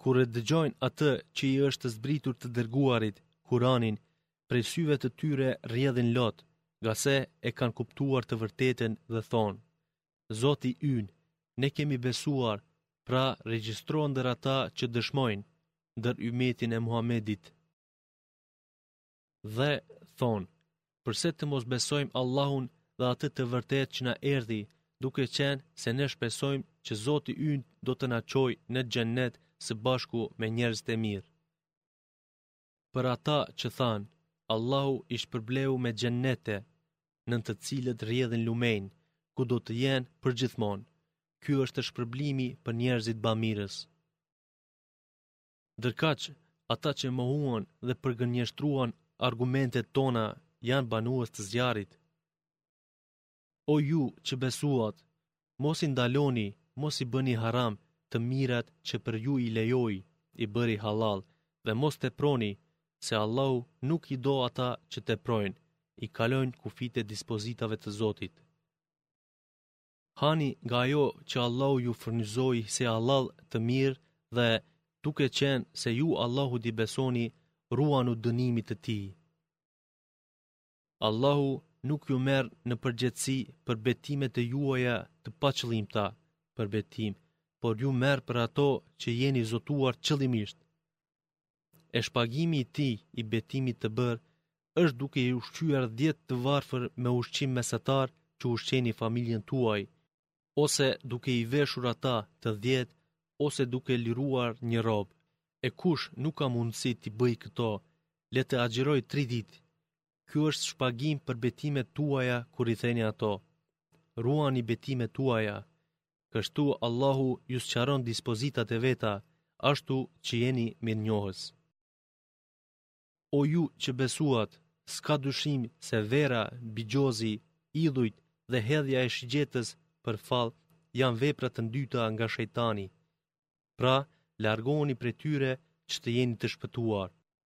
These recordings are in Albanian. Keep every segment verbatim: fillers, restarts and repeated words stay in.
kur e dëgjojnë atë që i është zbritur të dërguarit, Kuranin, prej syve të tyre rrjedhin lot, gase e kanë kuptuar të vërtetën dhe thonë: Zoti ynë, ne kemi besuar, pra regjistrohen ndër ata që dëshmojnë ndër ummetin e Muhamedit. Dhe thonë: Përse të mos besojmë Allahun dhe atë të vërtet që na erdhi, duke qenë se ne shpresojmë që Zoti ynë do të na çojë në xhennet së bashku me njerëzit e mirë. Për ata që thanë, Allahu i shpërbleu me xhennete, në të cilët rrjedhin lumenj, ku do të jenë përgjithmonë. Ky është shpërblimi për njerëzit bamirës. Ndërkaq, ata që mohuan dhe përgënjeshtruan argumentet tona janë banues të zjarrit. O ju që besuat, mos i ndaloni, mos i bëni haram të mirat që për ju i lejoi, i bëri halal, dhe mos teproni, se Allahu nuk i do ata që teprojnë, i kalojnë kufit e dispozitave të Zotit. Hani nga ajo që Allahu ju furnizoi si halal të mirë dhe duke qenë se ju Allahu di besoni, ruanu dënimit të tij. Allahu nuk ju merr në përgjegjësi për betimet e juaja të paqëllimta për betim, por ju merr për ato që jeni zotuar qëllimisht. E shpagimi i tij i betimit të bërë është duke i ushqyer dhjetë të varfër me ushqim mesatar që ushqeni familjen tuaj, ose duke i veshur ata të dhjetë, ose duke liruar një rob. E kush nuk ka mundësi t'i bëj këto, le të agjëroj tri ditë. Ky është shpagim për betimet tuaja kur i theni ato. Ruani betimet tuaja, kështu Allahu ju sqaron dispozitat e veta, ashtu që jeni mirënjohës. O ju që besuat, s'ka dyshim se vera, bigjozi, idhujt dhe hedhja e shigjetës për fall janë vepra të ndyta nga shejtani. Pra, largoni prej tyre që të jeni të shpëtuar.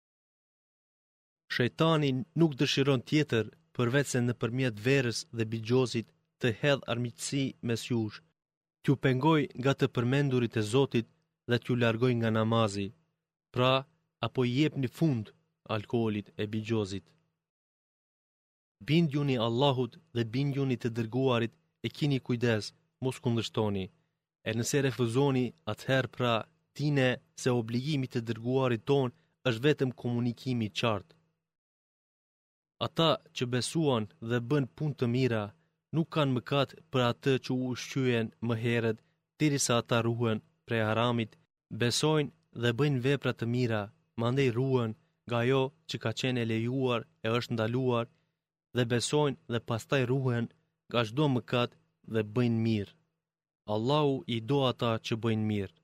Shejtani nuk dëshiron tjetër përveç se nëpërmjet verës dhe bigjozit të hedh armiqësi mes jush, t'ju pengoj nga të përmendurit e Zotit dhe t'ju largoj nga namazi, pra apo i jepni fund alkoolit e bigjozit. Bindjuni Allahut dhe bindjuni të dërguarit e kini kujdes, mos kundërshtoni. E nëse refuzoni, atëherë pra dine se obligimi të dërguarit ton është vetëm komunikimi i qartë. Ata që besuan dhe bën punë të mira, nuk kanë mëkat për atë që u ushqyen më herët, derisa ata ruhen prej haramit, besojnë dhe bëjnë vepra të mira, mandej ruhen nga ajo që ka qenë e lejuar e është ndaluar, dhe besojnë dhe pastaj ruhen nga çdo mëkat dhe bëjnë mirë. Allahu i do ata që bëjnë mirë.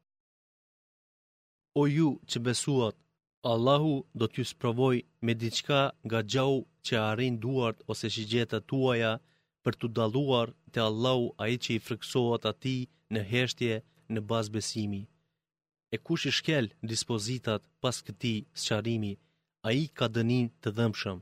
O ju që besuat, Allahu do t'ju sprovoj me diçka nga gjau që arrin duart ose shigjetat tuaja për t'u dalluar te Allahu ai që i friksohet atij në heshtje në bazë besimi. E kush i shkel dispozitat pas këtij sqarimi, ai ka dënim të dëmshëm.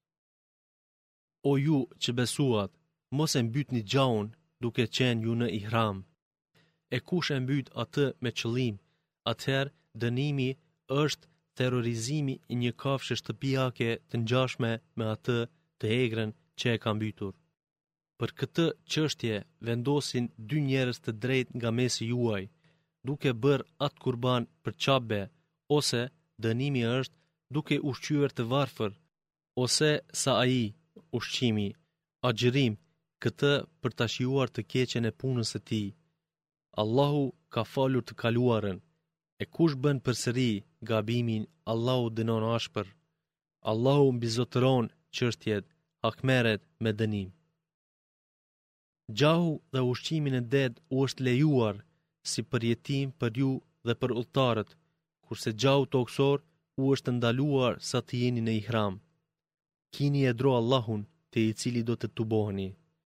O ju që besuat, mos e mbytni gjaun duke qenë ju në ihram. E kush e mbyt atë me qëllim, atëherë dënimi është terrorizimi i një kafshë shtëpiake të ngjashme me atë të egrën që e ka mbytur. Për këtë çështje vendosin dy njerëz të drejtë nga mesi juaj, duke bërë atë kurban për qabe, ose dënimi është duke ushqyer të varfër, ose sa ai ushqimi, agjërim, këtë për ta shijuar të keqen e punës së tij. Allahu ka falur të kaluarën, e kush bën përsëri gabimin, Allahu dënon ashpër. Allahu mbizotëron çështjet, hakmeret me dënim. Gjahu dhe ushqimin e det u është lejuar si përjetim për ju dhe për udhëtarët, kurse gjahu toksor u është ndaluar sa të jeni në ihram. Kini e dro Allahun, te i cili do të tuboheni.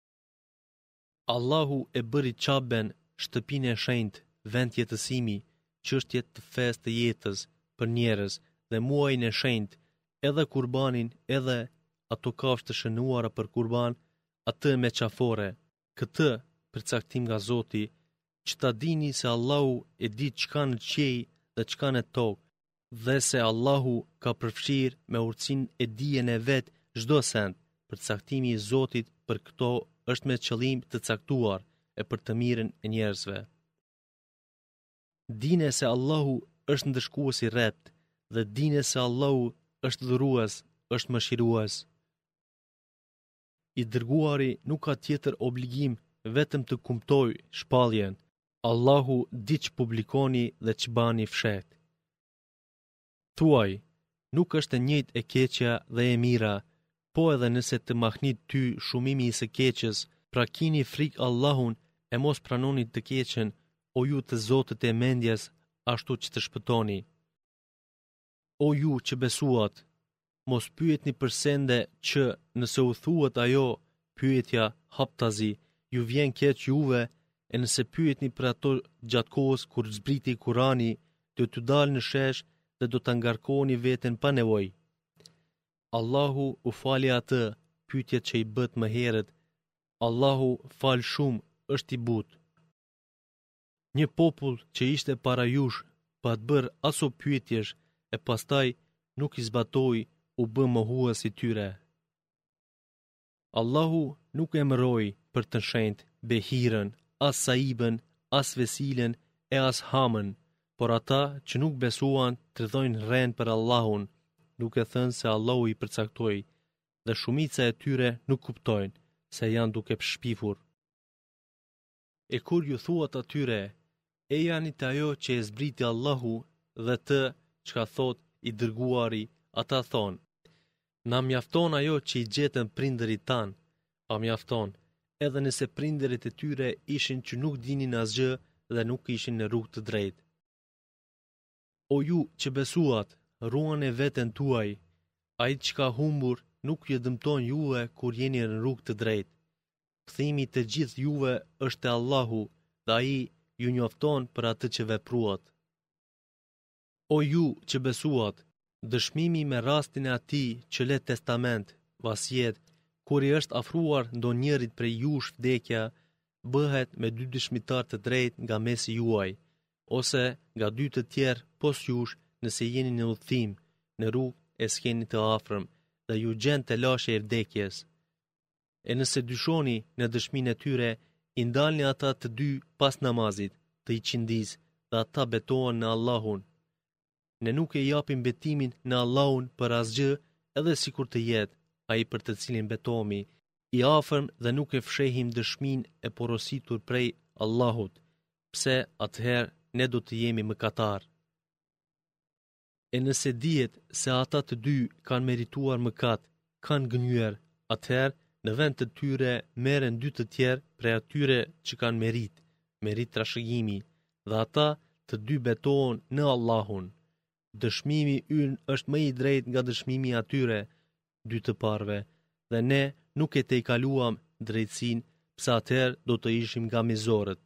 Allahu e bëri Qaben, shtëpinë e shenjtë, vend jetësimi, çështjet të fesë të jetës për njerëz dhe muajin e shenjtë, edhe kurbanin, edhe ato kafshë të shënuara për kurban, atë me qafore. Këtë përcaktim nga Zoti, që ta dini se Allahu e di çka në qiell dhe çka në tokë, dhe se Allahu ka përfshirë me urtësinë e dijen e vet çdo send, për caktimi i Zotit për këto është me qëllim të caktuar e për të mirën e njerëzve. Dine se Allahu është ndëshkues i rrept dhe dine se Allahu është dhurues, është mëshirues. I dërguari nuk ka tjetër obligim vetëm të kumtoj shpalljen. Allahu di që publikoni dhe që bani fshet. Thuaj, nuk është e njëjtë e keqja dhe e mira, po edhe nëse të mahnit ty shumimi i së keqës, pra kini frik Allahun e mos pranoni të keqen, o ju të zotët e mendjes, ashtu që të shpëtoni. O ju që besuat, mos pyetni për sende që nëse u thuat ajo, pyetja haptazi, ju vjen keq juve, e nëse pyetni për ato gjatë kohës kur zbriti Kurani, do t'ju dalë në shesh dhe do të ngarkoni veten pa nevojë. Allahu u fali atë pyetjet që i bët më herët. Allahu fal shumë, është i butë. Një popull që ishte para jush pa të bërë aso pyetjesh e pastaj nuk i zbatoi, u bë mohues i tyre. Allahu nuk emëroi për të shenjtë Behirën, as Saibën, as Vesilën e as Hamën, por ata që nuk besuan tridhojnë rren për Allahun, duke thënë se Allahu i përcaktoi, dhe shumica e tyre nuk kuptojnë se janë duke shpifur. E kur ju thuat atyre, e janë të ajo që e zbriti Allahu dhe të çka thot i dërguari, ata thonë, na mjafton ajo që i gjetën prindërit tanë, a mjafton, edhe nëse prindërit e tyre ishin që nuk dinin asgjë dhe nuk ishin në rrugë të drejtë. O ju që besuat, ruani veten tuaj, ai që ka humbur nuk ju dëmton juve kur jeni në rrugë të drejtë. Kthimi të gjithë juve është te Allahu dhe ai ju njofton për atë që vepruat. O ju që besuat, dëshmimi me rastin e atij që le testament, vasjet, kur i është afruar ndonjërit prej jush vdekja, bëhet me dy dëshmitar të drejtë nga mesi juaj, ose nga dy të tjerë pos jush nëse jeni në udhëtim, në rrugë e s'keni të afërm, dhe ju gjen të lashe e vdekjes. E nëse dyshoni në dëshminë e tyre, i ndalni ata të dy pas namazit, të i qindis, dhe ata betohen në Allahun. Ne nuk e japim betimin në Allahun për asgjë, edhe sikur të jetë, ai për të cilin betohemi, i afërm dhe nuk e fshehim dëshminë e porositur prej Allahut, pse atëherë ne do të jemi mëkatar. E nëse dihet se ata të dy kanë merituar mëkat, kanë gënyer, atëherë në vend të tyre merren dy të tjerë prej atyre që kanë merit, merit trashëgimi, dhe ata të dy betohen në Allahun. Dëshmimi ynë është më i drejtë nga dëshmimi i atyre dy të parve, dhe ne nuk e tejkaluam drejtësinë, pse atëherë do të ishim nga mizorët.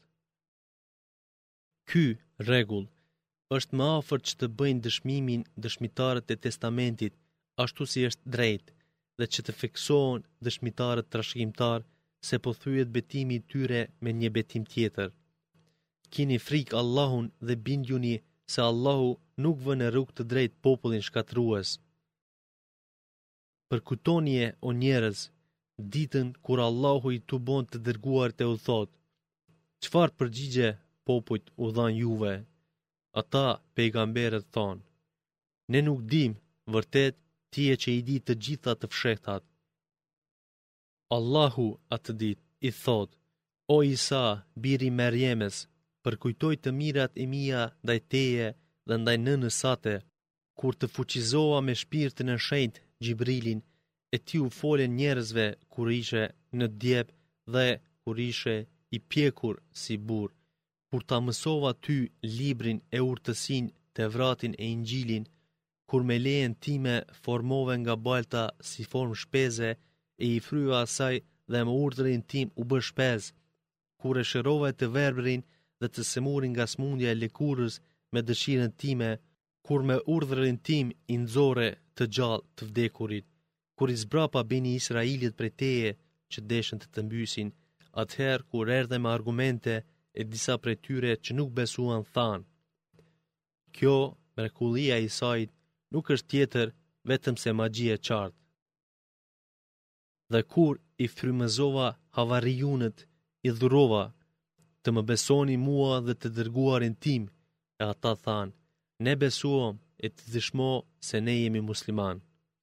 Ky rregull është më afër që të bëjnë dëshmimin dëshmitarët e testamentit, ashtu si është drejtë, dhe që të fiksohen dëshmitarët trashëgimtar, se po thyet betimi i tyre me një betim tjetër. Kini frikë Allahun dhe bindjuni se Allahu nuk vë në rrugë të drejtë popullin shkatrues. Përkujtoni-e, o njerëz, ditën kur Allahu i tubon të dërguarit e u thot, çfarë përgjigje popujt u dhan juve? Ata pejgamberët thonë, ne nuk dim, vërtet ti e që i di të gjitha të fshehtat. Allahu atë ditë i thot, o Isa, biri Merjemes, përkujtoj të mirat e mia ndaj teje dhe ndaj nënës sate, kur të fuqizoa me shpirtin e shenjtë Gjibrilin, e ti u folen njerëzve kur ishe në djep dhe kur ishe i pjekur si burr, kur ta mësova ty librin e urtësin të vratin e Injilin, kur me lejen time formove nga balta si form shpeze e i frya asaj dhe me urdhrin tim u bë shpez, kur e shërova të verbrin dhe të semurin nga smundja e lëkurës me dëshirën time, kur me urdhrin tim i nxore të gjallë të vdekurit, kur i zbrapa beni Israilit prej teje që deshen të të mbysin, atëherë kur erdhe me argumente e disa prej tyre që nuk besuan thanë, Kjo, mrekullia e Isait, nuk është tjetër vetëm se magji e qartë. Dhe kur i frymëzova Havarijunët, i dhurova, të më besoni mua dhe të dërguarin tim, e ata thanë, ne besuam e të dëshmo se ne jemi musliman.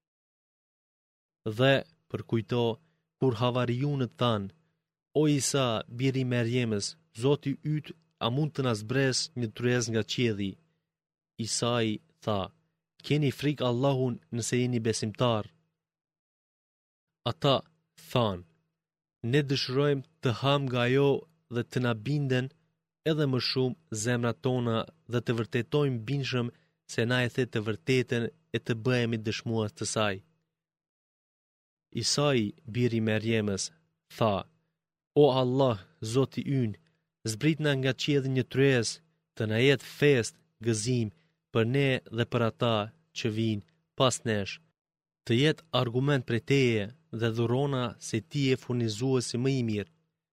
Dhe, përkujto, kur Havarijunët thanë, o Isa, biri i Merjemës, Zoti yt a mund të na zbresë një tryez nga qielli? Isai tha, keni frikë Allahun nëse jeni besimtar. Ata thanë, ne dëshirojmë të ham nga ajo dhe të na binden edhe më shumë zemrat tona dhe të vërtetojmë bindshëm se na e the të vërtetën e të bëhemi dëshmues të saj. Isai, biri i Merjemës, tha, o Allah, Zoti ynë, zbritna nga qielli një tryez, të na jetë fest, gëzim, për ne dhe për ata që vinë pas nesh, të jetë argument për teje dhe dhurona se ti e furnizuesi më i mirë.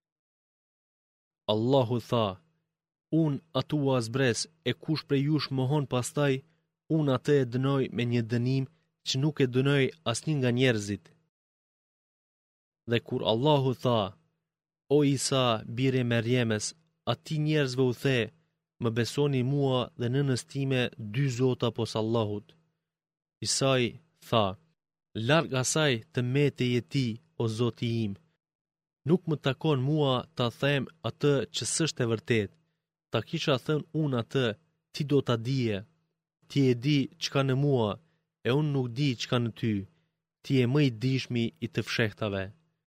Allahu tha, unë atu a zbres e kush prej jush mohon pastaj, unë atë e dënoj me një dënim që nuk e dënoj asnjë nga njerëzit. Dhe kur Allahu tha, o Isa, biri i Merjemës, ati njerëzve u the, më besoni mua dhe nënës time dy zota pos Allahut. Isai tha, larg asaj të mete je ti, o Zoti im. Nuk më takon mua ta them atë që s'është e vërtet. Ta kisha thënë unë atë, ti do ta dije. Ti e di çka në mua, e unë nuk di çka në ty. Ti e më i dishmi i të fshehtave.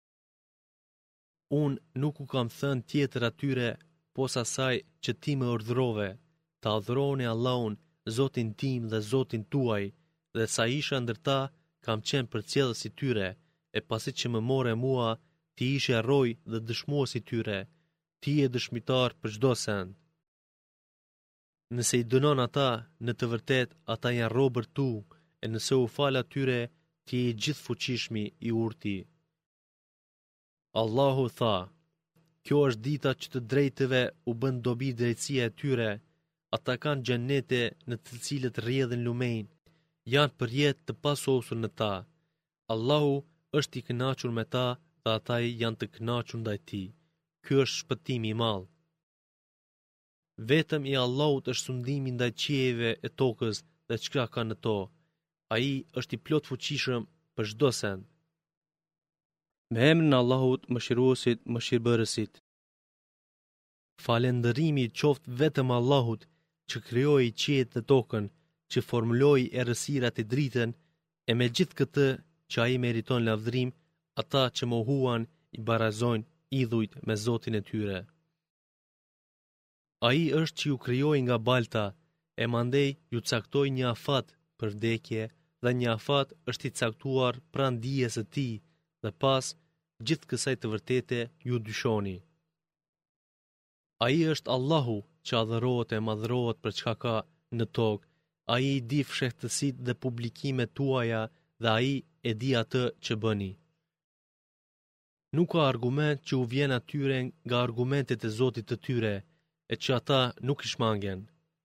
Unë nuk u kam thënë tjetër atyre posa asaj që ti më urdhrove, ta adhuroni Allahun, Zotin tim dhe Zotin tuaj, dhe sa isha ndër ta, kam qenë përcjellës i tyre, e pasi që më more mua, ti ishe roj dhe dëshmues i tyre, ti e dëshmitar për çdo send. Nëse i dënon ata, në të vërtet ata janë robër tu, e nëse u fal atyre, ti je i gjithë fuqishmi i urti. Allahu tha, kjo është dita që të drejtëve u bën dobi drejtësia e tyre, ata kanë xhenete në të cilët rrjedhin lumenj, janë për jetë të pasosur në ta. Allahu është i kënaqur me ta dhe ata janë të kënaqur ndaj tij. Ky është shpëtimi i madh. Vetëm i Allahut është sundimi ndaj qiejve e tokës dhe çka ka në to. Ai është i plot fuqishëm për çdo send. Me emrin e Allahut, Mëshiruesit, Mëshirbërësit. Falëndërimi qoftë vetëm Allahut që krijoi qiejt dhe tokën, që formuloi errësirat e dritën, e me gjithë këtë që ai meriton lavdrim, ata që mohuan i barazojnë idhujt me Zotin e tyre. Ai është që ju krijoi nga balta, e mandej ju caktoi një afat për vdekje dhe një afat është i caktuar pranë dijes së tij dhe pas gjithë kësaj të vërtete ju dyshoni. Ai është Allahu që adhurohet e madhrohet për çka ka në tokë. Ai i di fshehtësitë dhe publikimet tuaja dhe ai e di atë që bëni. Nuk ka argument që u vjen atyre nga argumentet e Zotit të tyre, e që ata nuk i shmangen.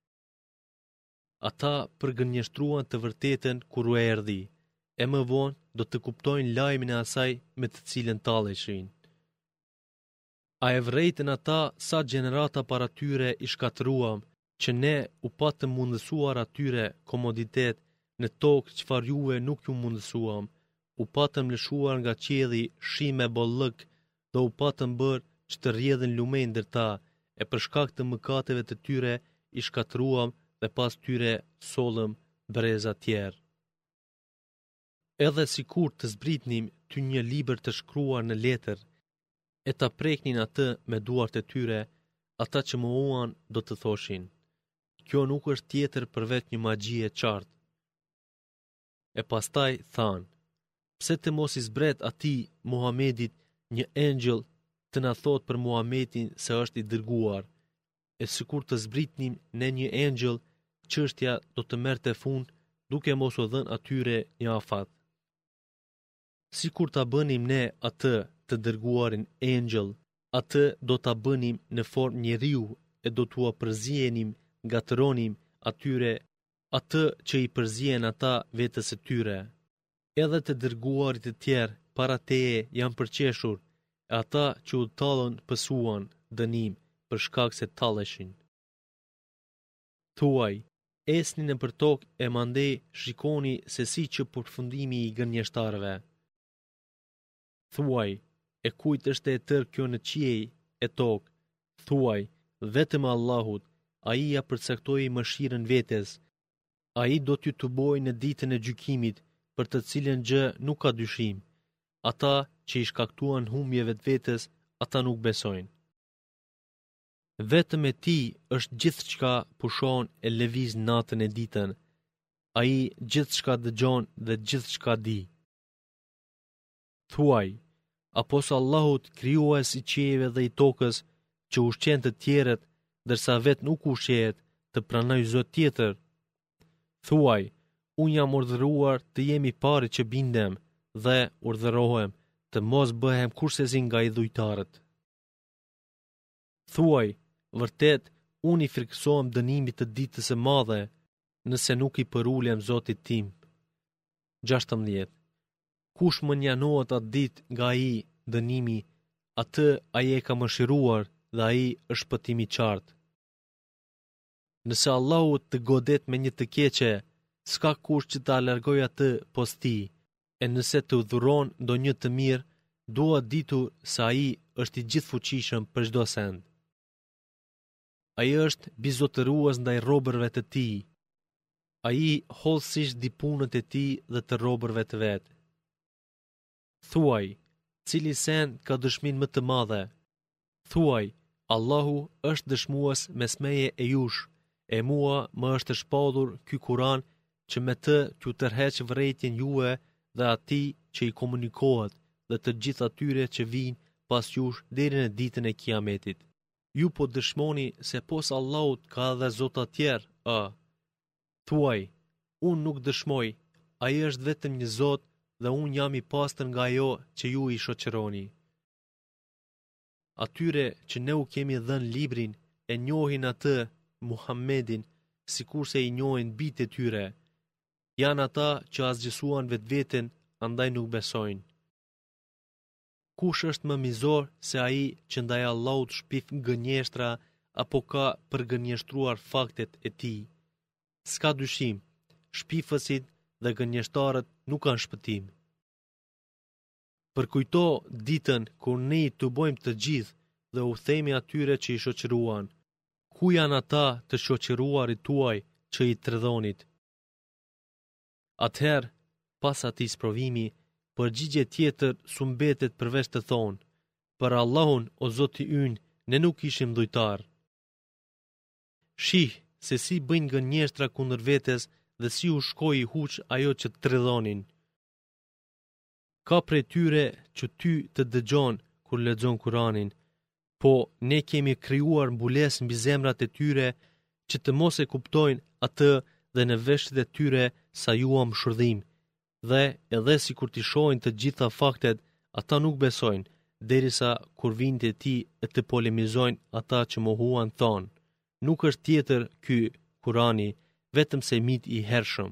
Ata përgënjeshtruan të vërtetën kur u erdhi, e më vonë do të kuptojnë lajmin e asaj me të cilën talleshin. A e vërejtën ata sa gjenerata para tyre i shkatruam, që ne u patëm mundësuar atyre komoditet në tokë çfarë juve nuk ju mundësuam, u patëm lëshuar nga qielli shi me bollëk dhe u patëm bërë që të rrjedhin lumenj ndër ta, e për shkak të mëkateve të tyre i shkatruam dhe pas tyre sollëm breza tjerë. Edhe si kur të zbritnim ty një libër të shkruar në letër, e ta preknin atë me duart e tyre, ata që mohuan do të thoshin, kjo nuk është tjetër përveç një magji e qartë. E pastaj thanë, pse të mos i zbret atij Muhamedit një engjëll të na thot për Muhamedin se është i dërguar, e sikur të zbritnim ne një engjëll, çështja do të merrte fund duke mos u dhënë atyre një afat. Sikur ta bënim ne atë të dërguarin engjëll, atë do ta bënim në formë njeriu e do t'ua përzihenim, gatëronim atyre atë që i përzien ata vetës së tyre. Edhe të dërguarit të tjerë para teje janë përqeshur, e ata që u tallën pësuan dënim për shkak se talleshin. Thuaj, esni në për tokë e mandej shikoni se si që përfundimi i gënjeshtarëve. Thuaj, e kujt është e tërë kjo në qiej e tokë? Thuaj, vetëm Allahut, ai ja përcaktoi mëshirën vetes. Ai do t'ju të bojë në ditën e gjykimit, për të cilën gjë nuk ka dyshim. Ata që i shkaktuan humbje vetvetes, ata nuk besojnë. Vetëm e ti është gjithçka pushon e lëviz natën e ditën. Ai gjithçka dëgjon dhe gjithçka di. Thuaj, apo së Allahut krijues i qiejve dhe i tokës, që ushqen të tjerët, dërsa vetë nuk ushqehet, të pranoj zot tjetër. Thuaj, unë jam urdhëruar të jemi pari që bindem dhe urdhërohem të mos bëhem kursezi nga i dhujtarët. Thuaj, vërtet, unë i frikësohem dënimit të ditës së madhe, nëse nuk i përulem Zotit tim. gjashtëmbëdhjetë. Kush më njanohet atë ditë nga ai dënimi, atë ai e ka mëshiruar dhe ai është shpëtimi i qartë. Nëse Allahu të godet me një të keqe, s'ka kush që ta largoj atë pos ti, e nëse të udhëron ndonjë të mirë, dua ditur se ai është i gjithfuqishëm për çdo send. Ai është bizotërues ndaj robërve të tij. Ai hollësisht di punët e tij dhe të robërve të vet. Thuaj, cili send ka dëshmin më të madhe? Thuaj, Allahu është dëshmues mes meje e jush, e mua më është shpallur ky Kur'an që me të t'ju tërheq vërejtjen juve dhe atij që i komunikohet dhe të gjithë atyre që vinë pas jush deri në ditën e Kiametit. Ju po dëshmoni se pos Allahut ka edhe zota tjerë, a? Thuaj, unë nuk dëshmoj, ai është vetëm një zot dhe unë jam i pastër nga ajo që ju i shoqëroni. Atyre që ne u kemi dhënë librin e njohin atë Muhammedin sikurse i njohin bijtë e tyre. Janë ata që asgjësuan vetveten, andaj nuk besojnë. Kush është më mizor se ai që ndaj Allahut shpif gënjeshtra apo ka përgënjeshtruar faktet e tij? S'ka dyshim, shpifësit dhe gënjeshtarët nuk kanë shpëtim. Përkujto ditën kur ne i tubojmë të gjithë dhe u themi atyre që i shoqëruan, ku janë ata të shoqëruarit tuaj që i tredhonit? Atëherë, pas atij sprovimi, përgjigje tjetër su mbetet përveç të thonë, për Allahun, o Zoti ynë, ne nuk ishim dhujtar. Shih se si bëjnë gënjeshtra kundër vetes dhe si u shkoi i huq ajo që të tredhonin. Ka prej tyre që ty të dëgjon kur lexon Kur'anin, po ne kemi krijuar mbulesë mbi zemrat e tyre që të mos e kuptojnë atë dhe në veshët e tyre sa juam shërdhim, dhe edhe si kur t'i shohin të gjitha faktet, ata nuk besojnë, derisa kur vinë te ti e të polemizojnë ata që mohuan thonë, nuk është tjetër ky Kurani, vetëm se mit i hershëm.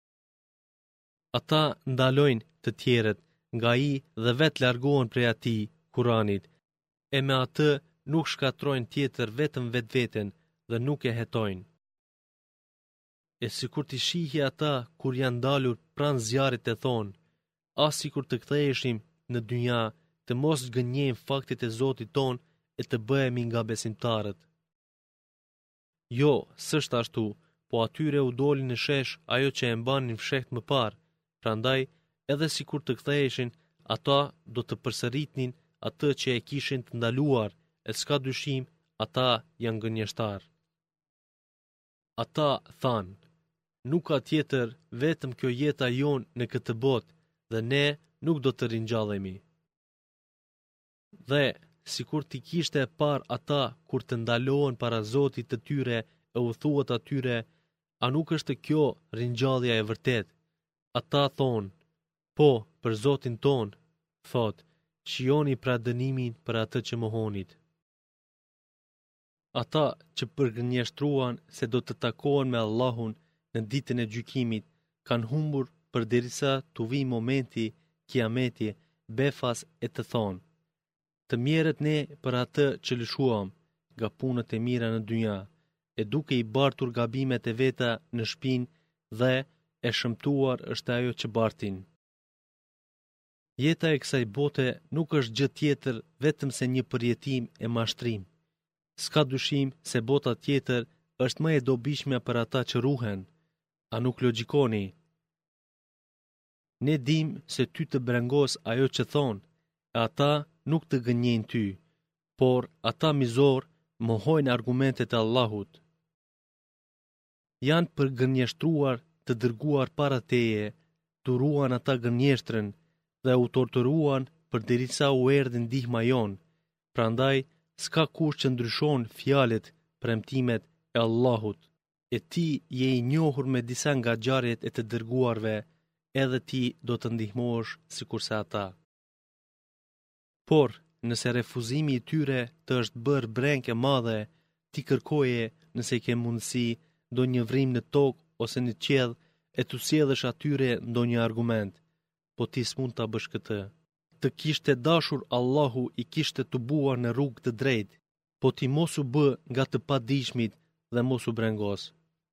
Ata ndalojnë të tjerët nga i dhe vetë largohen prej atij Kuranit, e me atë nuk shkatrojnë tjetër vetëm vetë veten dhe nuk e hetojnë. E si kur t'i shihi ata kur janë dalur pranë zjarit e thonë, as si kur të ktheheshim në dynja të mos gënjejmë faktit e Zotit ton e të bëhemi nga besimtarët. Jo, s'është ashtu, po atyre u doli në shesh ajo që e mbanin fshehtë më parë, prandaj edhe si kur të ktheheshin, ata do të përsëritnin atë që e kishin të ndaluar, e s'ka dyshim, ata janë gënjeshtar. Ata thanë, nuk ka tjetër vetëm kjo jeta jon në këtë botë dhe ne nuk do të ringjallemi. Dhe si kur ti kishte e par ata kur të ndalohen para Zotit të tyre e u thuat atyre, a nuk është kjo ringjallja e vërtet? Ata thonë, po, për Zotin ton, thot, shijoni pra dënimin për atë që mohonit. Ata që përgënjeshtruan se do të takohen me Allahun në ditën e gjykimit, kanë humbur përderisa të vijë momenti kiameti, befas e të thonë: të mjerët ne për atë që lëshuam nga punët e mira në dynja, e duke i bartur gabimet e veta në shpinë dhe e shëmtuar është ajo që bartin. Jeta e kësaj bote nuk është gjë tjetër vetëm se një përjetim e mashtrim. S'ka dyshim se bota tjetër është më e dobishme për ata që ruhen, a nuk logjikoni? Ne dim se ty të brengos ajo që thonë, e ata nuk të gënjejnë ty, por ata mizor mohojnë argumentet e Allahut. Janë për gënjeshtruar të dërguar para teje, turuan ata gënjeshtrën dhe u torturuan përderisa u erdhi ndihma jon. Prandaj s'ka kush që ndryshon fjalët, premtimet e Allahut. E ti je i njohur me disa nga ngjarjet e të dërguarve, edhe ti do të ndihmosh sikurse ata. Por nëse refuzimi i tyre të është bërë breng e madhe, ti kërkoje nëse ke mundësi ndonjë vrim në tokë ose në qiell e tu sjellësh atyre ndonjë argument, po ti s'mund ta bësh këtë. Të kishte dashur Allahu i kishte tubuar në rrugë të drejtë, po ti mos u bë nga të padijshmit dhe mos u brengos.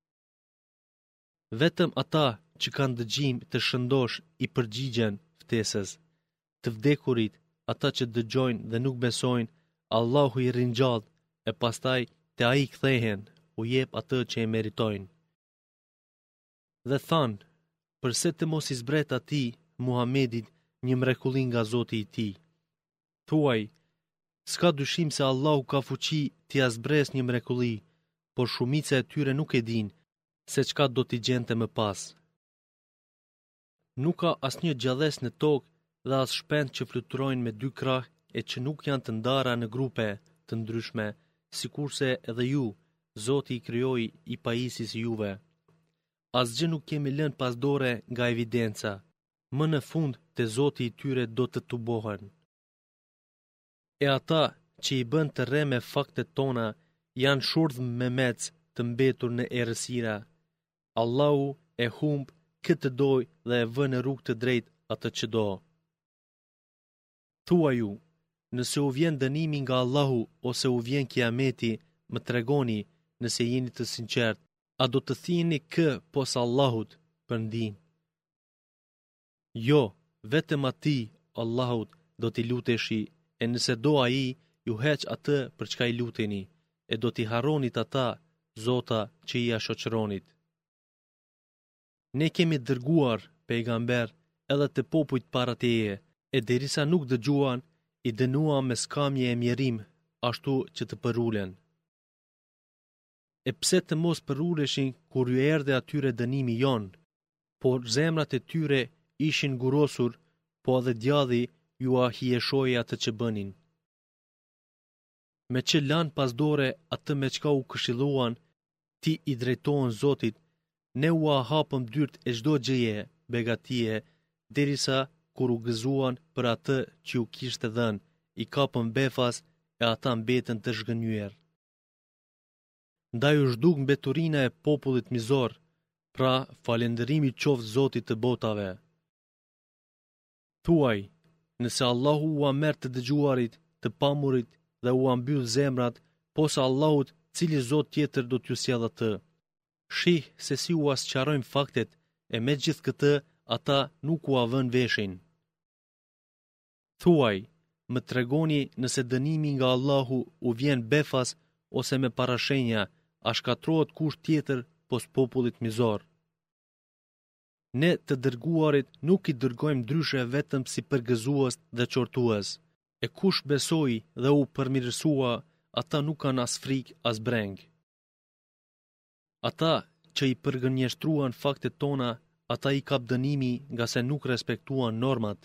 Vetëm ata që kanë dëgjim të shëndosh i përgjigjen ftesës. Të vdekurit, ata që dëgjojnë dhe nuk besojnë, Allahu i ringjall e pastaj te ai kthehen, u jep atë që e meritojnë. Dhe thanë, përse të mos i zbret atij Muhamedit një mrekulli nga Zoti i tij? Thuaj, s'ka dyshim se Allahu ka fuqi t'ia zbres një mrekulli, por shumica e tyre nuk e dinë se çka do t'i gjente më pas. Nuk ka asnjë gjallës në tokë dhe as shpend që fluturojnë me dy krah e që nuk janë të ndara në grupe të ndryshme, sikurse edhe ju, Zoti i krijoi i pajisë si juve. Asgjë nuk kemi lënë pas dore nga evidenca. Më në fund te Zoti i tyre do të tubohen. E ata që i bën të rre me faktet tona janë shurdhë me mec të mbetur në errësira. Allahu e humb këtë doj dhe e vë në rrugë të drejtë atë që do. Thua ju, nëse u vjen dënimi nga Allahu ose u vjen kiameti, më tregoni nëse jeni të sinqert, a do të thini kë pos Allahut për ndihmë? Jo, vetëm atij, Allahut, do t'i luteshi, e nëse do ai, ju heq atë për çka i luteni, e do t'i harronit ata, zota që i ashoqëronit. Ne kemi dërguar pejgamber edhe të popujt para teje, e derisa nuk dëgjuan, i dënuam me skamje e mjerim, ashtu që të përulen. E pse të mos përuleshin kur ju erdhe atyre dënimi jon, por zemrat e tyre ishin ngurosur, po edhe djadhi ju a hieshoi atë që bënin. Me që lanë pas dore atë me çka u këshilluan, ti i drejtohen Zotit, ne u a hapëm dyrt e çdo gjëje, begatie, derisa kur u gëzuan për atë që u kishte dhënë, i kapën befas e ata mbetën të zhgënjyer. Ndaj u zhduk mbeturina e popullit mizor, pra falënderimi qoftë Zotit të botave. Thuaj, nëse Allahu u merr të dëgjuarit, të pamurit dhe u mbyll zemrat, posa Allahut, cili Zot tjetër do t'ju sjellë atë? Shih se si u asqarojnë faktet, e me gjithë këtë, ata nuk u avën veshin. Thuaj, më tregoni nëse dënimi nga Allahu u vjen befas ose me parashenja, a shkatrohet kush tjetër pos popullit mizor. Ne të dërguarit nuk i dërgojmë ndryshe vetëm si përgëzues dhe qortues, e kush besoi dhe u përmirësua, ata nuk kanë as frikë as breng. Ata që i përgënjeshtruan faktet tona, ata i kap dënimi nga se nuk respektuan normat.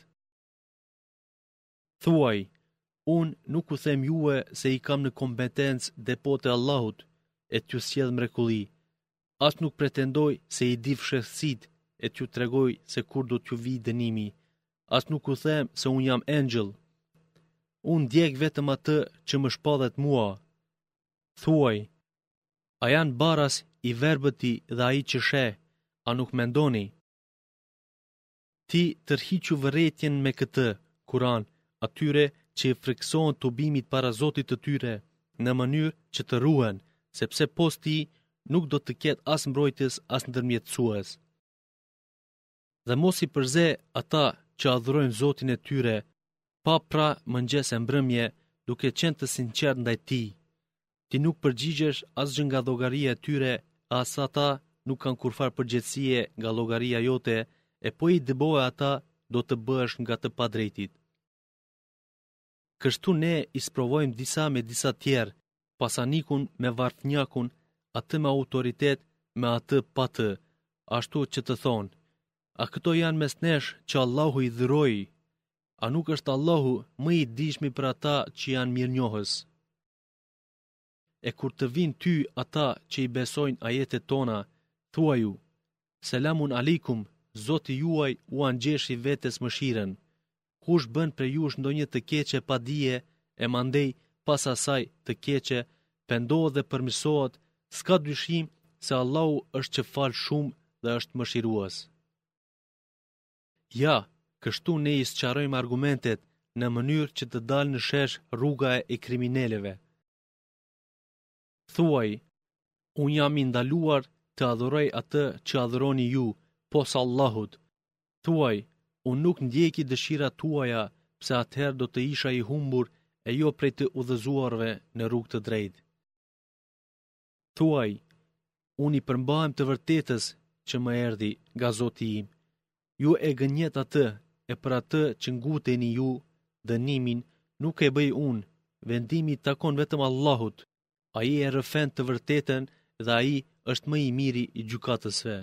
Thuaj, unë nuk u them juve se i kam në kompetencë depote Allahut, e t'ju sjell mrekulli. As nuk pretendoj se i di fshehësitë, e t'ju tregoj se kur do t'ju vi dënimi. As nuk u them se unë jam engjëll. Unë ndjek vetëm atë që më shpallet mua. Thuaj, a janë baras i verbëti dhe ai që sheh, a nuk mendoni? Ti tërhiqu vërejtjen me këtë Kur'an atyre që i friksohen tubimit para Zotit të tyre në mënyrë që të ruhen, sepse pos ti nuk do të ketë as mbrojtës as ndërmjetësues. Dhe mos i përze ata që adhurojnë Zotin e tyre, pa pra mëngjes e mbrëmje, duke qenë të sinqert ndaj tij. Ti nuk përgjigjesh asgjë nga llogaria e tyre, as ata nuk kanë kurfar përgjegjësie nga llogaria jote, e po i dëboje ata, do të bëhesh nga të padrejtit. Kështu ne i sprovojmë disa me disa tjerë, pasanikun me varfënjakun, atë me autoritet me atë pa të, ashtu që të thonë, a këto janë mes nesh që Allahu i dhuroi? A nuk është Allahu më i dijshmi për ata që janë mirënjohës? E kur të vinë ty ata që i besojnë ajetet tona, thuaju, selamun alikum, Zoti juaj u angjeshi vetes mëshiren. Kush bën për jush ndonjë të keqe pa dije, e mandej pas asaj të keqe, pendohet dhe përmirësohet, s'ka dyshim se Allahu është që fal shumë dhe është mëshirues. Ja, kështu ne i sqarojmë argumentet në mënyrë që të dalë në shesh rruga e kriminalëve. Thuaj, unë jam i ndaluar të adhuroj atë që adhuroni ju, pos Allahut. Thuaj, unë nuk ndjeki dëshirat tuaja, pse atëherë do të isha i humbur e jo prej të udhëzuarve në rrugë të drejtë. Thuaj, unë i përmbahem të vërtetës që më erdhi nga Zoti im. Ju e gënjet atë, e për atë që nguteni ju, dënimin nuk e bëj unë, vendimi takon vetëm Allahut. Ai e rrëfen të vërtetën dhe ai është më i miri i gjykatësve.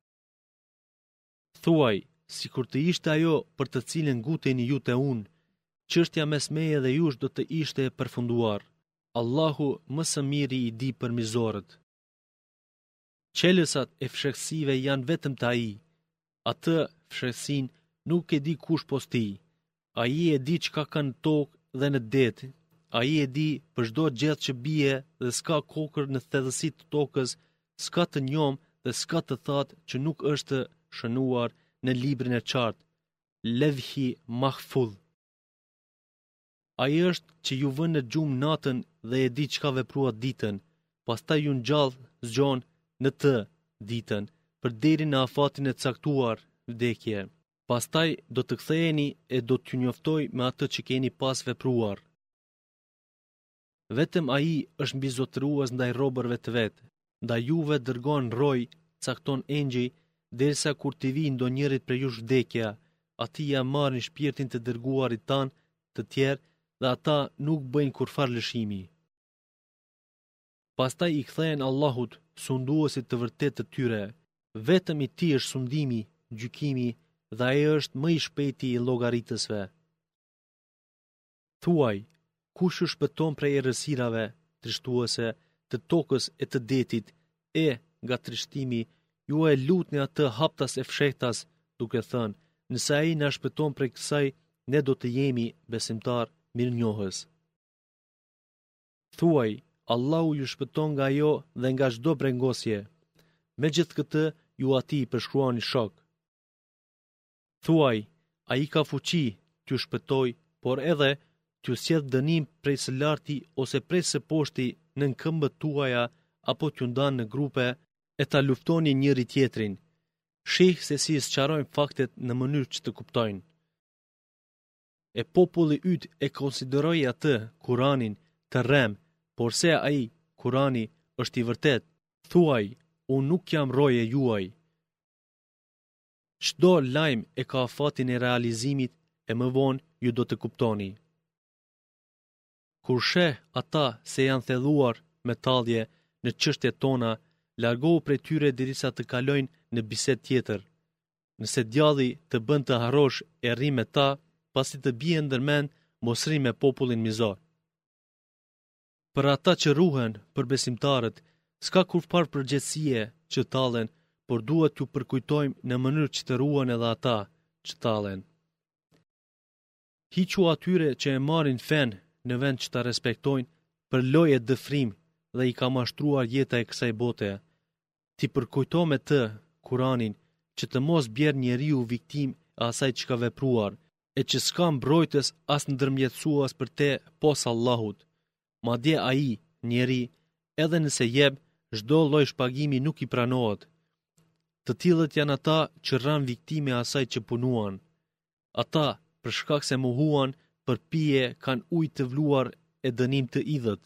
Thuaj, si kur të ishte ajo për të cilën nguteni ju te unë, çështja mes meje dhe jush do të ishte e përfunduar. Allahu më së miri i di përmizorët. Qelësat e fshehësive janë vetëm të ai. Atë fshehësin nuk e di kush pos ti. Ai e di çka ka në tokë dhe në det. Ai e di për çdo gjë që bie dhe s'ka kokër në thellësitë të tokës, s'ka të njomë dhe s'ka të thatë që nuk është shënuar në librin e qartë, Levhi Mahfudh. Ai është që ju vën në gjumë natën dhe e di çka vepruat ditën, pastaj ju ngjall zgjon në të ditën, përderi në afatin e caktuar, vdekje. Pastaj do të ktheheni e do t'ju njoftoj me atë që keni pas vepruar. Vetëm ai është mbizotërues ndaj robërve të vet, ndaj juve dërgon roj, cakton engjëj, derisa kur t'i vi ndonjërit për jush vdekja, atij ja marrin shpirtin të dërguarit tan të tjerë dhe ata nuk bëjnë kurfar lëshimi. Pastaj i kthehen Allahut, sunduesit të vërtet të tyre, vetëm i tij është sundimi, gjykimi dhe ai është më i shpejti i llogaritësve. Thuaj, kush ju shpëton prej errësirave trishtuese të tokës e të detit, e nga trishtimi, ju e lutni atë haptas e fshehtas, duke thënë, nëse ai na shpëton prej kësaj, ne do të jemi besimtar mirënjohës. Thuaj, Allahu ju shpëton nga ajo dhe nga çdo brengosje. Megjithë këtë, ju atij përshkruani shok. Thuaj, ai ka fuqi t'ju shpëtoj, por edhe t'ju sjell dënim prej së larti ose prej së poshti në këmbët tuaja, apo t'ju ndan në grupe e ta luftoni njëri tjetrin. Shih se si sqarojnë faktet në mënyrë që të kuptojnë. E populli yt e konsideroi atë Kur'anin të rrem, por se ai Kur'ani është i vërtet. Thuaj, unë nuk jam roje juaj. Çdo lajm e ka afatin e realizimit e më vonë ju do të kuptoni. Kur sheh ata se janë thelluar me tallje në çështjet tona, largohu prej tyre derisa të kalojnë në bisedë tjetër. Nëse djalli të bën të harrosh e rri me ta, pasi të bie ndërmend, mos rri me popullin mizor. Për ata që ruhen, për besimtarët, s'ka kurfar përgjegjësie që tallen, por duhet t'ju përkujtojmë në mënyrë që të ruhen edhe ata që tallen. Hiqu atyre që e marrin fen në vend që ta respektojnë për lojë e dëfrim dhe i ka mashtruar jeta e kësaj bote. Ti përkujto me të, Kuranin, që të mos bjerë njeriu viktim e asaj që ka vepruar, e që s'ka mbrojtës as ndërmjetësues për te pos Allahut. Madje ai, njeri, edhe nëse jep, çdo lloj shpagimi nuk i pranohet. Të tillët janë ata që rran viktime asaj që punuan. Ata, për shkak se mohuan, për pije kanë ujë të vluar e dënim të idhët.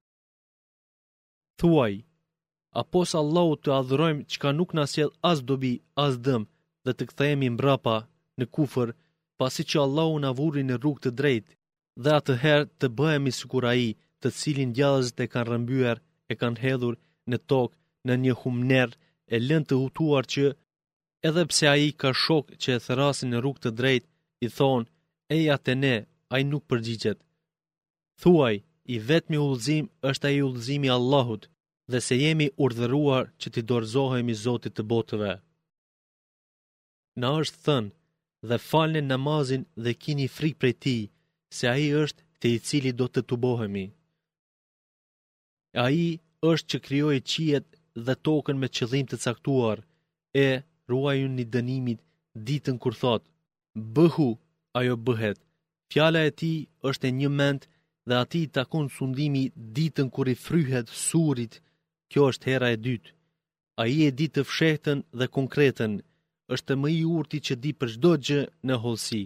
Thuaj, apo sa Allahu të adhurojmë çka nuk na sjell as dobi, as dëm, dhe të kthehemi mbrapa në kufër, pasi që Allahu na vuri në rrugë të drejtë, dhe atëherë të bëhemi sikur ai, të cilin djallëzit e kanë rrëmbyer, e kanë hedhur në tokë në një humner e lënë të hutuar që, edhe pse ai ka shok që e therasin në rrugë të drejtë, i thonë, eja te ne, ai nuk përgjigjet. Thuaj, i vetmi udhëzim është ai udhëzimi i Allahut, dhe se jemi urdhëruar që t'i dorëzohemi Zotit të botëve. Na është thënë, dhe falni namazin dhe kini frikë prej tij, se ai është te i cili do të tubohemi. Ai është që krijoi qiejt dhe tokën me qëllim të caktuar, e ruajuni dënimit ditën kur thot, bëhu, ajo bëhet. Fjala e tij është e një mend dhe atij i takon sundimi ditën kur i fryhet surit. Kjo është hera e dytë. Ai e di të fshehtën dhe konkretën, është më i urti që di për çdo gjë në hollësi.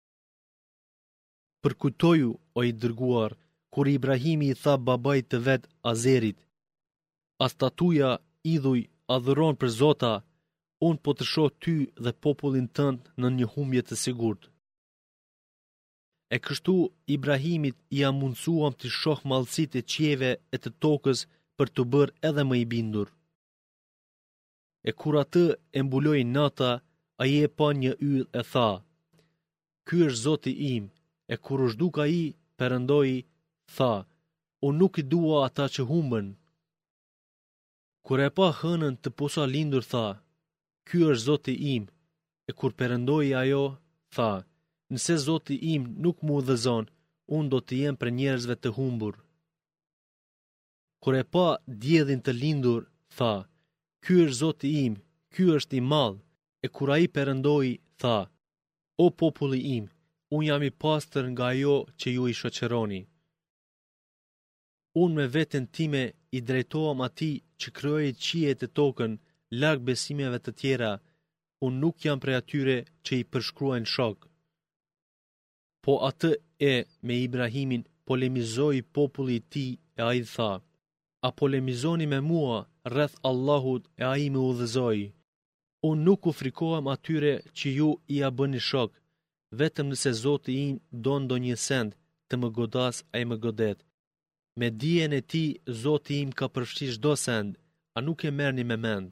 Përkujtoju, o i dërguar, kur Ibrahimi i tha babait të vet Azerit, a statuja, idhuj, adhuron për Zota, unë po të shoh ty dhe popullin tënd në një humbje të sigurt. E kështu Ibrahimit i a mundsuam të shoh mallësitë e qiejve e të tokës për të bërë edhe më i bindur. E kur atë e mbuloi nata, ai e pa një yll e tha, ky është Zoti im, e kur u zhduk ai, Perëndoi tha, unë nuk i dua ata që humbën. Kur e pa hënën të posa lindur tha, ky është Zoti im, e kur Perëndoi ajo, tha, nëse Zoti im nuk më udhëzon, unë do të jem për njerëzve të humbur. Kur e pa diellin të lindur, tha, ky është Zoti im, ky është i madh, e kur ai Perëndoi, tha, o populli im, unë jam i pastër nga ajo që ju i shoqëroni. Unë me veten time i drejtohem atij që krijoi qiejt e tokën, larg besimeve të tjera, unë nuk jam prej atyre që i përshkruajnë shok. Po atë e me Ibrahimin polemizoi populli i tij e ai tha, a polemizoni me mua rreth Allahut e ai më udhëzoi. Unë nuk u frikohem atyre që ju i a bëni shok, vetëm nëse Zoti im don ndonjë send të më godas ai më godet. Me dijen e tij Zoti im ka përfshi çdo send, a nuk e merrni me mend.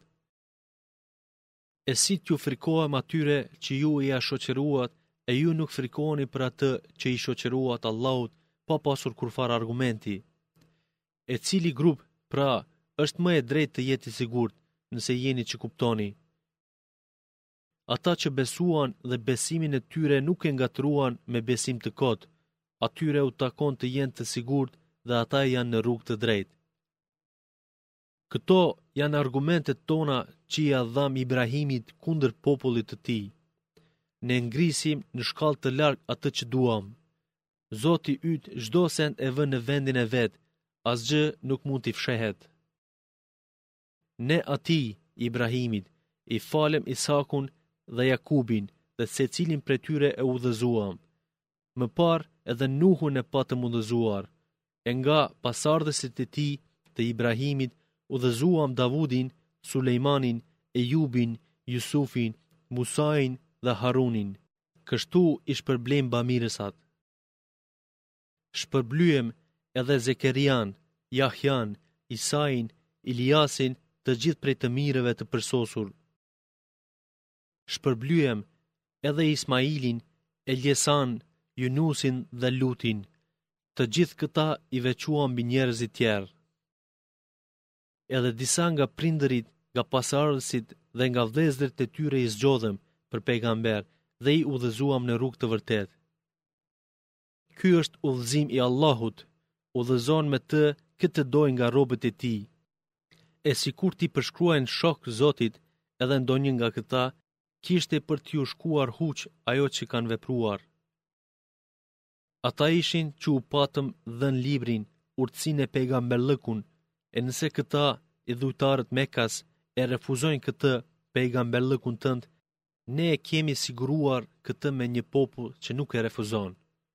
E si t'ju frikohem atyre që ju i a shoqëruat, e ju nuk frikoheni për atë që i shoqëruat Allahut, pa pasur kurfar argumenti. E cili grup, pra, është më e drejtë të jetë i sigurt, nëse jeni që kuptoni. Ata që besuan dhe besimin e tyre nuk e ngatruan me besim të kot, atyre u takon të jenë të sigurt dhe ata janë në rrugë të drejtë. Këto janë argumentet tona që i adham Ibrahimit kundër popullit të tij. Ne ngrisim në shkallë të lartë atë që duam. Zoti yt çdo send e vën në vendin e vet, asgjë nuk mund t'i fshehet. Ne atij, Ibrahimit, i falem Isakun dhe Jakubin dhe secilin prej tyre e udhëzuam. Më parë edhe Nuhun e patëm udhëzuar, e nga pasardhësit e tij të Ibrahimit udhëzuam Davudin, Sulejmanin, Ejubin, Jusufin, Musain dhe Harunin. Kështu i shpërblejmë bamirësat. Shpërblyem edhe Zekerian, Jahjan, Isain, Iliasin, të gjithë prej të mirëve të përsosur. Shpërblyem edhe Ismailin, Eljesan, Yunusin dhe Lutin. Të gjithë këta i vequam mbi njerëzit tjerë. Edhe disa nga prindërit, nga pasardhësit dhe nga vëllezërit e tyre i zgjodhëm për pejgamber dhe i udhëzuam në rrugë të vërtetë. Ky është udhëzim i Allahut, udhëzon me të këtë dojë nga robët e tij. E si kur ti përshkruajnë shok Zotit, edhe ndonjë nga këta, kishte për t'ju shkuar huq ajo që kanë vepruar. Ata ishin që u patëm dhën librin, urtësinë e pejgamberllëkun, e nëse këta, i dhujtarët Mekas, e refuzojnë këtë pejgamberllëkun tënd, ne e kemi siguruar këtë me një popull që nuk e refuzon.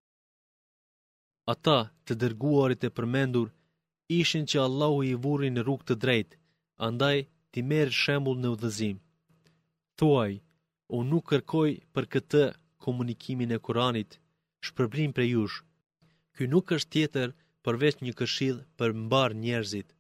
Ata, të dërguarit e përmendur, ishin që Allahu i vuri në rrugë të drejtë, andaj ti merr shembull në udhëzim. Thuaj, unë nuk kërkoj për këtë komunikimin e Kuranit, shpërblim për jush. Ky nuk është tjetër përveç një këshill për mbar njerëzit.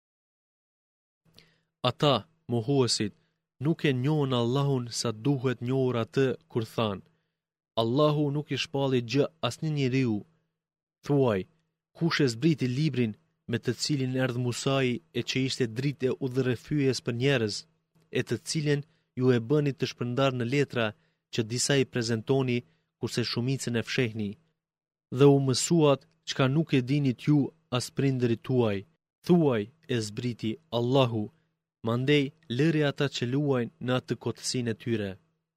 Ata, mohuesit, nuk e njohën Allahun sa duhet njohur atë kur thanë: Allahu nuk i shpalli gjë asnjë njeriu. Thuaj, kush e zbriti librin me të cilin erdhi Musai e që ishte dritë e udhërrefyjes për njerëz, e të cilin ju e bëni të shpërndar në letra që disa i prezentoni kurse shumicën e fshehni, dhe u mësuat çka nuk e dinit ju as prindërit tuaj. Thuaj, e zbriti Allahu, mandej lëri ata që luajnë në atë kotësinë e tyre.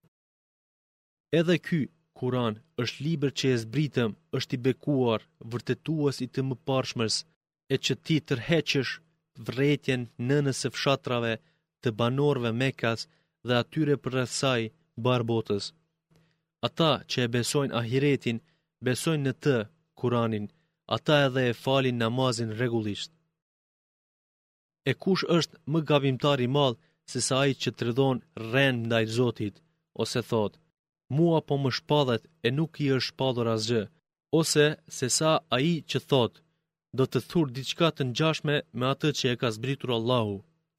Edhe ky Kuran është libër që e zbritëm, është i bekuar, vërtetues i të mëparshmës, e që ti tërheqësh vërejtjen nënës së fshatrave të banorëve Mekas dhe atyre përreth saj bar botës. Ata që e besojnë ahiretin, besojnë në të, Kuranin, ata edhe e falin namazin rregullisht. E kush është më gabimtar i madh se sa ai që tredhon rren ndaj Zotit, ose thot: mua po më shpallet e nuk i është shpallur asgjë, ose se sa ai që thot: do të thur diçka të ngjashme me atë që e ka zbritur Allahu.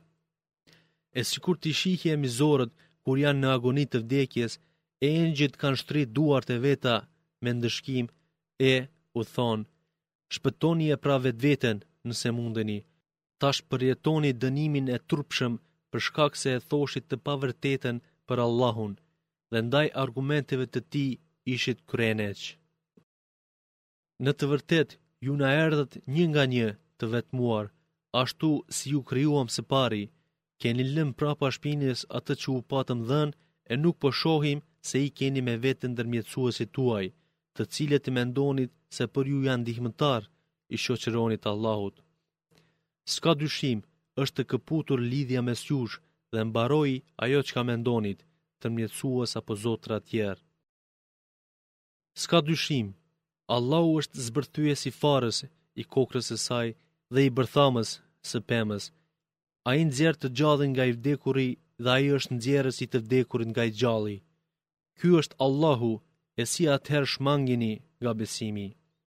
E sikur ti shihje mizorët kur janë në agoni të vdekjes, e engjëjt kanë shtrit duart e veta me ndëshkim, e u thon: shpëtoni e pra vetveten nëse mundeni. Tash përjetoni dënimin e turpshëm për shkak se e thoshit të pavërtetën për Allahun, dhe ndaj argumenteve të tij ishit kryeneq. Në të vërtet, ju na erdhët një nga një të vetmuar, ashtu si ju krijuam së pari. Keni lënë prapa shpinës atë që u patëm dhënë, e nuk po shohim se i keni me veten ndërmjetësuesit tuaj, të cilët i mendonit se për ju janë ndihmëtar, i shoqëronit Allahut. S'ka dyshim, është të këputur lidhja mes jush dhe mbaroi ajo çka mendonit, ndërmjetësues apo zotra tjerë. S'ka dyshim, Allahu është zbërthyes i farës, i kokrës së saj dhe i bërthamës së pemës. Ai nxjerr të gjallin nga i vdekuri dhe ai është nxjerrës i të vdekurit nga i gjalli. Ky është Allahu, e si atëherë shmangeni nga besimi.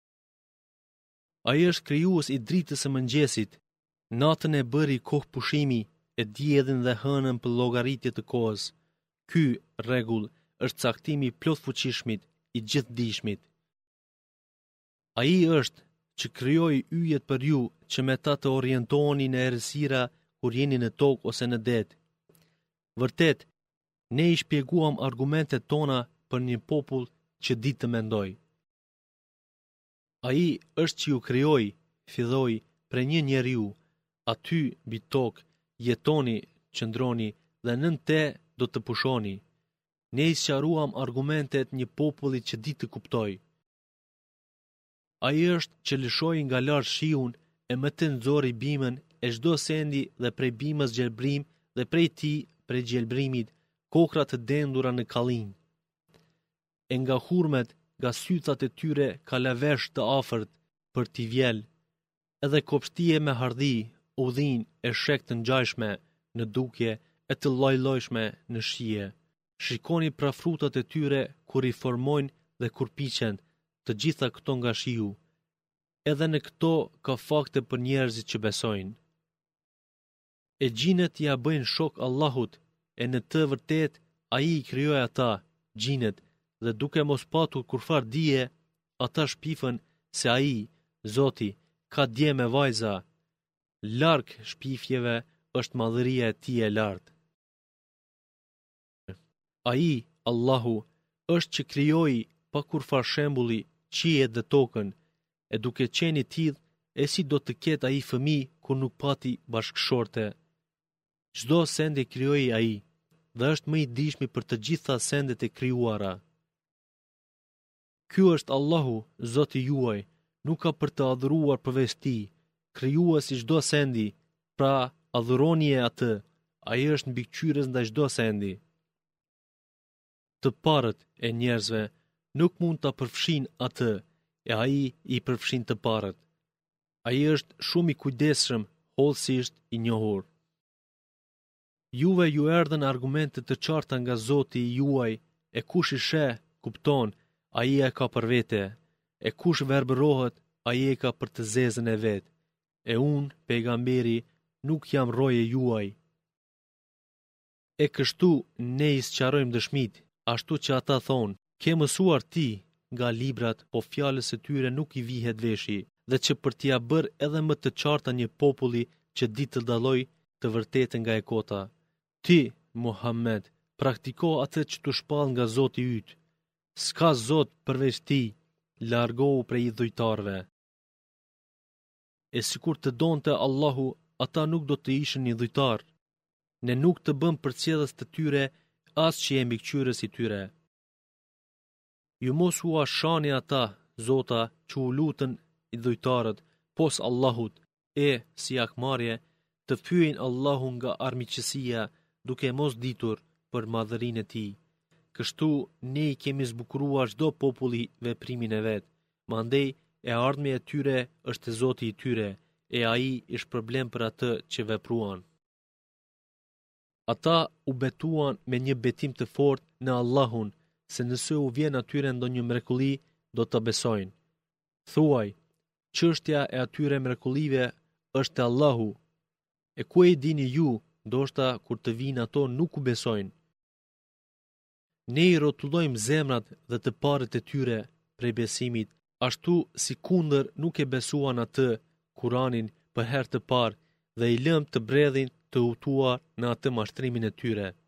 Ai është krijues i dritës së mëngjesit. Natën e bëri kohë pushimi, e diellin dhe hënën për llogaritje të kohës. Ky rregull është caktimi i plot fuqishmit, i gjithdijshmit. Ai është që krijoi yjet për ju, që me ta të orientoheni në errësira kur jeni në tokë ose në det. Vërtet, ne i shpjeguam argumentet tona për një popull që ditë të mendoj. Ai është që ju krijoi, filloi për një njeriu, aty mbi tokë jetoni, qëndroni dhe nën te do të pushoni. Ne i sqaruam argumentet një populli që ditë të kuptoj. Ai është që lëshoi nga lart shiun e më të nxori bimën e çdo sendi dhe prej bimës gjelbrim dhe prej tij prej gjelbrimit kokra të dendura në kallin. E nga hurmet, nga sytat e tyre ka lavesh të afërt për t'i vjel, edhe kopshtie me hardhi, udhin e shek të ngjashme në dukje e të lloj-llojshme në shije. Shikoni pra frutat e tyre kur i formojnë dhe kur piqen, të gjitha këto nga shiu. Edhe në këto ka fakte për njerëzit që besojnë. E gjinët ja bëjnë shok Allahut, e në të vërtet ai i krijoi ata, gjinët, dhe duke mos patur kurfar dije, ata shpifën se ai, Zoti, ka dje me vajza. Larg shpifjeve është madhëria e tij e lartë. Ai, Allahu, është që krijoi pa kurfar shembulli qiejt dhe tokën, e duke qenë i tillë, e si do të ketë ai fëmijë kur nuk pati bashkëshorte. Çdo send e krijoi ai, dhe është më i dijshmi për të gjitha sendet e krijuara. Ky është Allahu, Zoti juaj, nuk ka për të adhuruar përveç tij, krijuesi çdo sendi, pra adhuroni e atë, ai është mbikëqyrës ndaj çdo sendi. Të parët e njerëzve nuk mund ta përfshin atë, e ai i përfshin të parët. Ai është shumë i kujdesshëm, hollësisht i njohur. Juve ju erdhën argumente të qarta nga Zoti i juaj, e kush i sheh, kupton, ai e ka për vete, e kush verbërohet, ai e ka për të zezën e vet. E unë, pejgamberi, nuk jam roje juaj. E kështu ne i sqarojmë dëshmit, ashtu që ata thonë, ke mësuar ti nga librat, po fjalës së tyre nuk i vihet veshi, dhe që për t'ia bërë edhe më të qarta një populli që di të dalloj të vërtetën nga e kota. Ti, Muhammed, praktiko atë që tu shpall nga Zoti yt. S'ka Zot përveç ti, largohu prej dhujtarve. E sikur të donte Allahu, ata nuk do të ishin një dhujtar. Ne nuk të bëm përcjellës të tyre as që e mbikëqyrës i tyre. Ju mos u ashani ata, Zota, që u lutën i dhujtarët, pos Allahut, e, si akmarje, të fyejnë Allahun nga armiqësia, duke mos ditur për madhërinë e tij. Kështu ne i kemi zbukuruar çdo populli veprimin e vet, mandej e ardhmja e tyre është e Zoti i tyre, e ai ish problem për atë që vepruan. Ata u betuan me një betim të fortë në Allahun, se nëse u vjen atyre ndonjë mrekulli, do të besojnë. Thuaj, çështja e atyre mrekullive është e Allahu. E ku e dini ju, ndoshta kur të vinë ato nuk u besojnë. Ne i rrotullojmë zemrat dhe të parët e tyre prej besimit, ashtu si kundër nuk e besuan atë, Kuranin, për herë të parë, dhe i lëm të bredhin të utuar në atë mashtrimin e tyre.